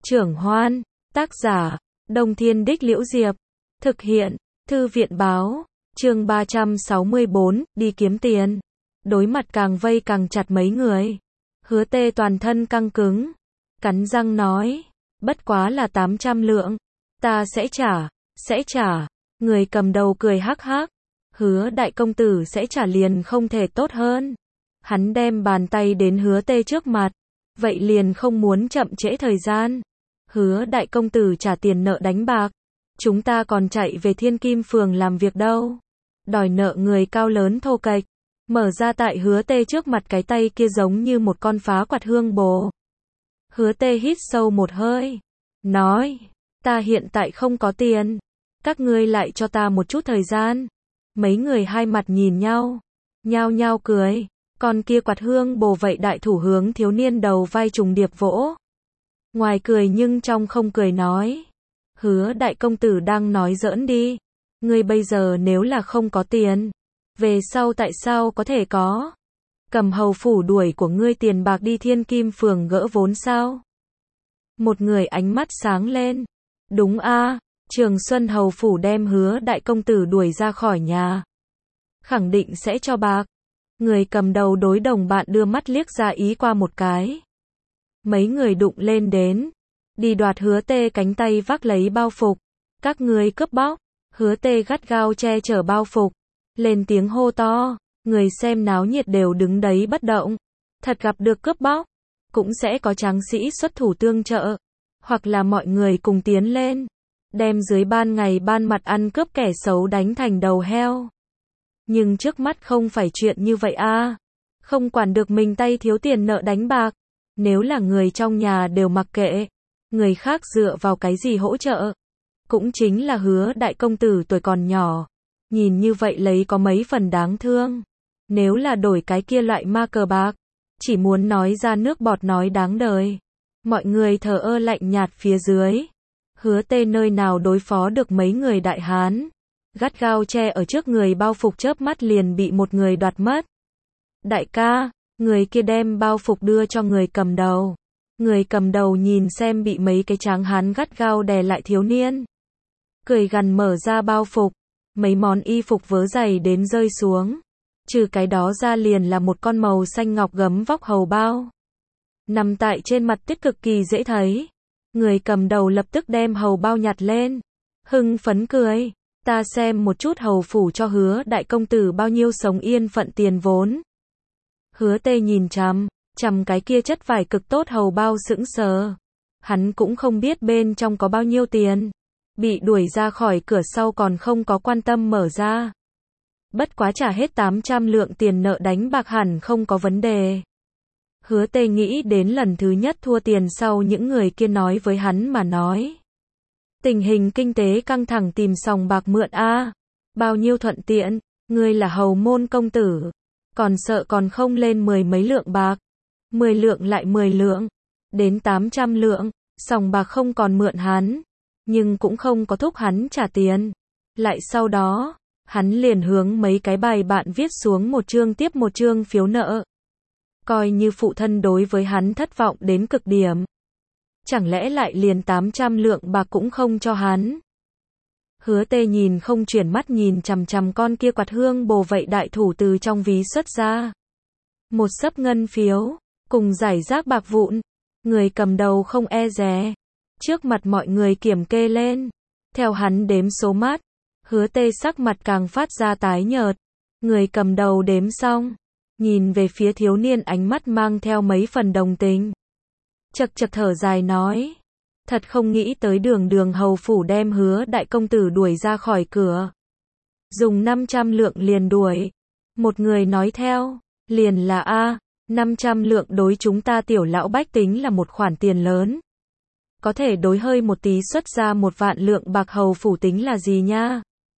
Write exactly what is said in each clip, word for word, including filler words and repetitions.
Trưởng Hoan, tác giả, Đông Thiên Đích Liễu Diệp, thực hiện, Thư viện Báo, chương ba trăm sáu mươi bốn, đi kiếm tiền. Đối mặt càng vây càng chặt mấy người. Hứa Tê toàn thân căng cứng, cắn răng nói, bất quá là tám trăm lượng, ta sẽ trả, sẽ trả. Người cầm đầu cười hắc hắc, Hứa đại công tử sẽ trả liền không thể tốt hơn. Hắn đem bàn tay đến Hứa Tê trước mặt, vậy liền không muốn chậm trễ thời gian. Hứa đại công tử trả tiền nợ đánh bạc, chúng ta còn chạy về Thiên Kim phường làm việc đâu. Đòi nợ người cao lớn thô kệch, mở ra tại Hứa Tê trước mặt cái tay kia giống như một con phá quạt hương bồ. Hứa Tê hít sâu một hơi, nói, ta hiện tại không có tiền, các ngươi lại cho ta một chút thời gian. Mấy người hai mặt nhìn nhau, nhao nhao cười, con kia quạt hương bồ vậy đại thủ hướng thiếu niên đầu vai trùng điệp vỗ. Ngoài cười nhưng trong không cười nói, Hứa đại công tử đang nói giỡn đi, ngươi bây giờ nếu là không có tiền, về sau tại sao có thể có? Cầm hầu phủ đuổi của ngươi tiền bạc đi Thiên Kim phường gỡ vốn sao? Một người ánh mắt sáng lên, đúng a, Trường Xuân hầu phủ đem Hứa đại công tử đuổi ra khỏi nhà, khẳng định sẽ cho bạc. Người cầm đầu đối đồng bạn đưa mắt liếc ra ý qua một cái. Mấy người đụng lên đến, đi đoạt Hứa Tê cánh tay vác lấy bao phục. Các ngươi cướp bóc. Hứa Tê gắt gao che chở bao phục, lên tiếng hô to. Người xem náo nhiệt đều đứng đấy bất động. Thật gặp được cướp bóc, cũng sẽ có tráng sĩ xuất thủ tương trợ, hoặc là mọi người cùng tiến lên, đem dưới ban ngày ban mặt ăn cướp kẻ xấu đánh thành đầu heo. Nhưng trước mắt không phải chuyện như vậy a, không quản được mình tay thiếu tiền nợ đánh bạc. Nếu là người trong nhà đều mặc kệ, người khác dựa vào cái gì hỗ trợ? Cũng chính là Hứa đại công tử tuổi còn nhỏ, nhìn như vậy lấy có mấy phần đáng thương. Nếu là đổi cái kia loại ma cờ bạc, chỉ muốn nói ra nước bọt nói đáng đời. Mọi người thờ ơ lạnh nhạt phía dưới. Hứa Tê nơi nào đối phó được mấy người đại hán, gắt gao che ở trước người bao phục chớp mắt liền bị một người đoạt mất. Đại ca, người kia đem bao phục đưa cho người cầm đầu. Người cầm đầu nhìn xem bị mấy cái tráng hán gắt gao đè lại thiếu niên, cười gằn mở ra bao phục, mấy món y phục vớ giày đến rơi xuống. Trừ cái đó ra liền là một con màu xanh ngọc gấm vóc hầu bao, nằm tại trên mặt tuyết cực kỳ dễ thấy. Người cầm đầu lập tức đem hầu bao nhặt lên, hưng phấn cười, ta xem một chút hầu phủ cho Hứa đại công tử bao nhiêu sống yên phận tiền vốn. Hứa Tê nhìn chằm chằm cái kia chất vải cực tốt hầu bao sững sờ. Hắn cũng không biết bên trong có bao nhiêu tiền. Bị đuổi ra khỏi cửa sau còn không có quan tâm mở ra. Bất quá trả hết tám trăm lượng tiền nợ đánh bạc hẳn không có vấn đề. Hứa Tê nghĩ đến lần thứ nhất thua tiền sau những người kia nói với hắn mà nói, tình hình kinh tế căng thẳng tìm sòng bạc mượn a, bao nhiêu thuận tiện, ngươi là hầu môn công tử, còn sợ còn không lên mười mấy lượng bạc, mười lượng lại mười lượng, đến tám trăm lượng, sòng bạc không còn mượn hắn, nhưng cũng không có thúc hắn trả tiền. Lại sau đó, hắn liền hướng mấy cái bài bạn viết xuống một chương tiếp một chương phiếu nợ. Coi như phụ thân đối với hắn thất vọng đến cực điểm. Chẳng lẽ lại liền tám trăm lượng bạc cũng không cho hắn? Hứa Tê nhìn không chuyển mắt nhìn chằm chằm con kia quạt hương bồ vậy đại thủ từ trong ví xuất ra một xấp ngân phiếu, cùng giải rác bạc vụn. Người cầm đầu không e dè, trước mặt mọi người kiểm kê lên. Theo hắn đếm số mát, Hứa Tê sắc mặt càng phát ra tái nhợt. Người cầm đầu đếm xong, nhìn về phía thiếu niên ánh mắt mang theo mấy phần đồng tình. Chật chật thở dài nói, thật không nghĩ tới đường đường hầu phủ đem Hứa đại công tử đuổi ra khỏi cửa. Dùng năm trăm lượng liền đuổi. Một người nói theo, liền là a, năm trăm lượng đối chúng ta tiểu lão bách tính là một khoản tiền lớn. Có thể đối hơi một tí xuất ra một vạn lượng bạc hầu phủ tính là gì nha?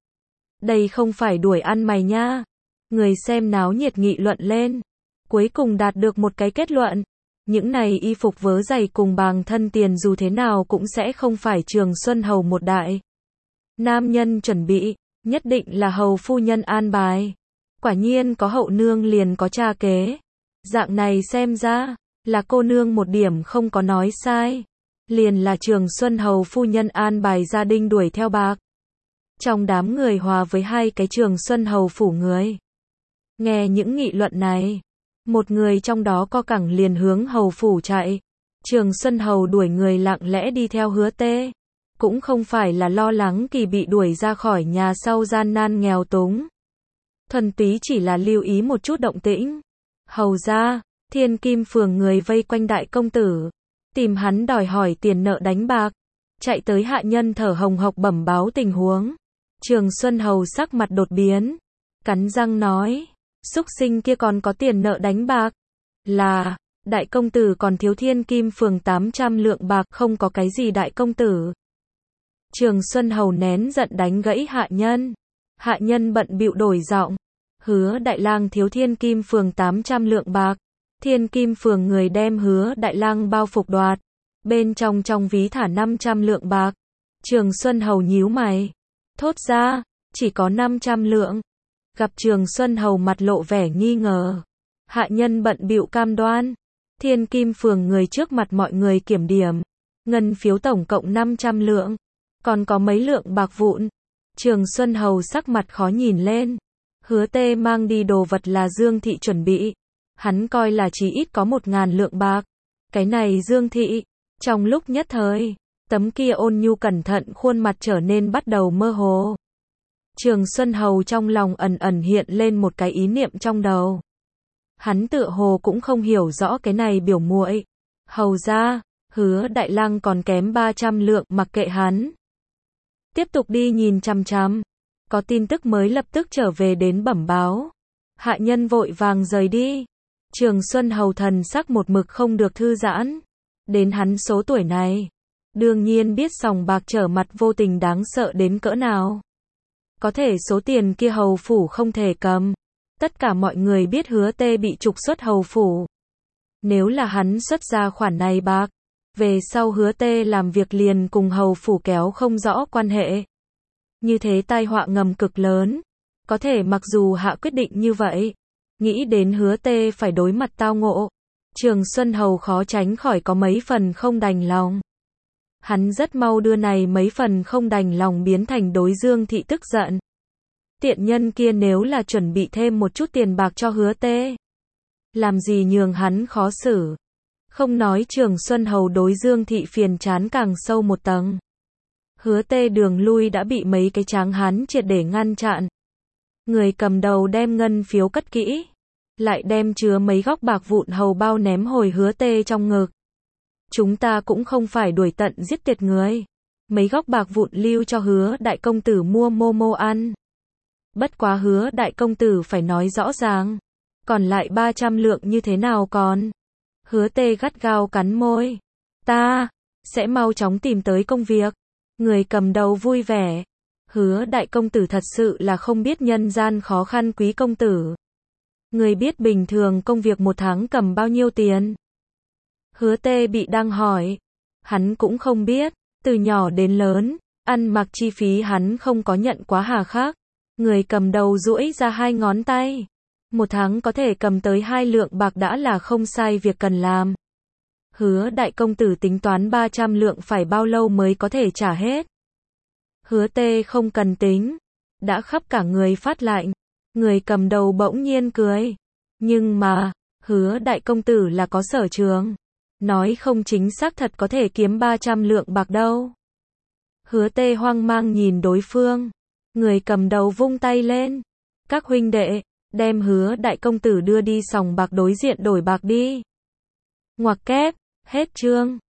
Đây không phải đuổi ăn mày nha. Người xem náo nhiệt nghị luận lên, cuối cùng đạt được một cái kết luận. Những này y phục vớ giày cùng bàng thân tiền dù thế nào cũng sẽ không phải Trường Xuân hầu một đại nam nhân chuẩn bị, nhất định là hầu phu nhân an bài. Quả nhiên có hậu nương liền có cha kế. Dạng này xem ra, là cô nương một điểm không có nói sai. liền là Trường Xuân Hầu phu nhân an bài gia đình đuổi theo bạc. Trong đám người hòa với hai cái Trường Xuân Hầu phủ người. Nghe những nghị luận này, một người trong đó co cẳng liền hướng hầu phủ chạy. Trường Xuân Hầu đuổi người lặng lẽ đi theo Hứa Tê. Cũng không phải là lo lắng Kỳ bị đuổi ra khỏi nhà sau gian nan nghèo túng. Thuần túy chỉ là lưu ý một chút động tĩnh. Hầu ra, Thiên Kim phường người vây quanh đại công tử. Tìm hắn đòi hỏi tiền nợ đánh bạc. Chạy tới hạ nhân thở hồng hộc bẩm báo tình huống. Trường Xuân Hầu sắc mặt đột biến. Cắn răng nói. Súc sinh kia còn có tiền nợ đánh bạc. Là, đại công tử còn thiếu Thiên Kim phường tám trăm lượng bạc, không có cái gì đại công tử. Trường Xuân Hầu nén giận đánh gãy hạ nhân. Hạ nhân bận bịu đổi giọng. Hứa đại lang thiếu Thiên Kim phường tám trăm lượng bạc. Thiên Kim phường người đem Hứa đại lang bao phục đoạt. Bên trong trong ví thả năm trăm lượng bạc. Trường Xuân Hầu nhíu mày. Thốt ra, chỉ có năm trăm lượng. Gặp Trường Xuân Hầu mặt lộ vẻ nghi ngờ. Hạ nhân bận bịu cam đoan. Thiên Kim phường người trước mặt mọi người kiểm điểm. Ngân phiếu tổng cộng năm trăm lượng. Còn có mấy lượng bạc vụn. Trường Xuân Hầu sắc mặt khó nhìn lên. Hứa Tê mang đi đồ vật là Dương Thị chuẩn bị. Hắn coi là chỉ ít có một ngàn lượng bạc. Cái này Dương Thị. Trong lúc nhất thời, tấm kia ôn nhu cẩn thận khuôn mặt trở nên bắt đầu mơ hồ. Trường Xuân Hầu trong lòng ẩn ẩn hiện lên một cái ý niệm trong đầu. Hắn tựa hồ cũng không hiểu rõ cái này biểu muội. Hầu ra, Hứa đại lang còn kém ba trăm lượng, mặc kệ hắn. Tiếp tục đi nhìn chằm chằm. Có tin tức mới lập tức trở về đến bẩm báo. Hạ nhân vội vàng rời đi. Trường Xuân Hầu thần sắc một mực không được thư giãn. Đến hắn số tuổi này, đương nhiên biết sòng bạc trở mặt vô tình đáng sợ đến cỡ nào. Có thể số tiền kia hầu phủ không thể cầm. Tất cả mọi người biết Hứa Tê bị trục xuất hầu phủ. Nếu là hắn xuất ra khoản này bạc, về sau Hứa Tê làm việc liền cùng hầu phủ kéo không rõ quan hệ. Như thế tai họa ngầm cực lớn. Có thể mặc dù hạ quyết định như vậy, nghĩ đến Hứa Tê phải đối mặt tao ngộ, Trường Xuân Hầu khó tránh khỏi có mấy phần không đành lòng. Hắn rất mau đưa này mấy phần không đành lòng biến thành đối Dương Thị tức giận. Tiện nhân kia nếu là chuẩn bị thêm một chút tiền bạc cho Hứa Tê, làm gì nhường hắn khó xử. Không nói Trường Xuân Hầu đối Dương Thị phiền chán càng sâu một tầng. Hứa Tê đường lui đã bị mấy cái tráng hán triệt để ngăn chặn. Người cầm đầu đem ngân phiếu cất kỹ, lại đem chứa mấy góc bạc vụn hầu bao ném hồi Hứa Tê trong ngực. Chúng ta cũng không phải đuổi tận giết tiệt người. Mấy góc bạc vụn lưu cho Hứa đại công tử mua mô mô ăn. Bất quá Hứa đại công tử phải nói rõ ràng. Còn lại ba trăm lượng như thế nào còn? Hứa Tê gắt gao cắn môi. Ta sẽ mau chóng tìm tới công việc. Người cầm đầu vui vẻ. Hứa đại công tử thật sự là không biết nhân gian khó khăn quý công tử. Người biết bình thường công việc một tháng cầm bao nhiêu tiền? Hứa Tê bị đang hỏi. Hắn cũng không biết. Từ nhỏ đến lớn, ăn mặc chi phí hắn không có nhận quá hà khắc. Người cầm đầu duỗi ra hai ngón tay. Một tháng có thể cầm tới hai lượng bạc đã là không sai việc cần làm. Hứa đại công tử tính toán ba trăm lượng phải bao lâu mới có thể trả hết. Hứa Tê không cần tính. Đã khắp cả người phát lạnh. Người cầm đầu bỗng nhiên cười. Nhưng mà, Hứa đại công tử là có sở trường. Nói không chính xác thật có thể kiếm ba trăm lượng bạc đâu. Hứa Tê hoang mang nhìn đối phương. Người cầm đầu vung tay lên. Các huynh đệ, đem Hứa đại công tử đưa đi sòng bạc đối diện đổi bạc đi. Ngoặc kép, hết chương.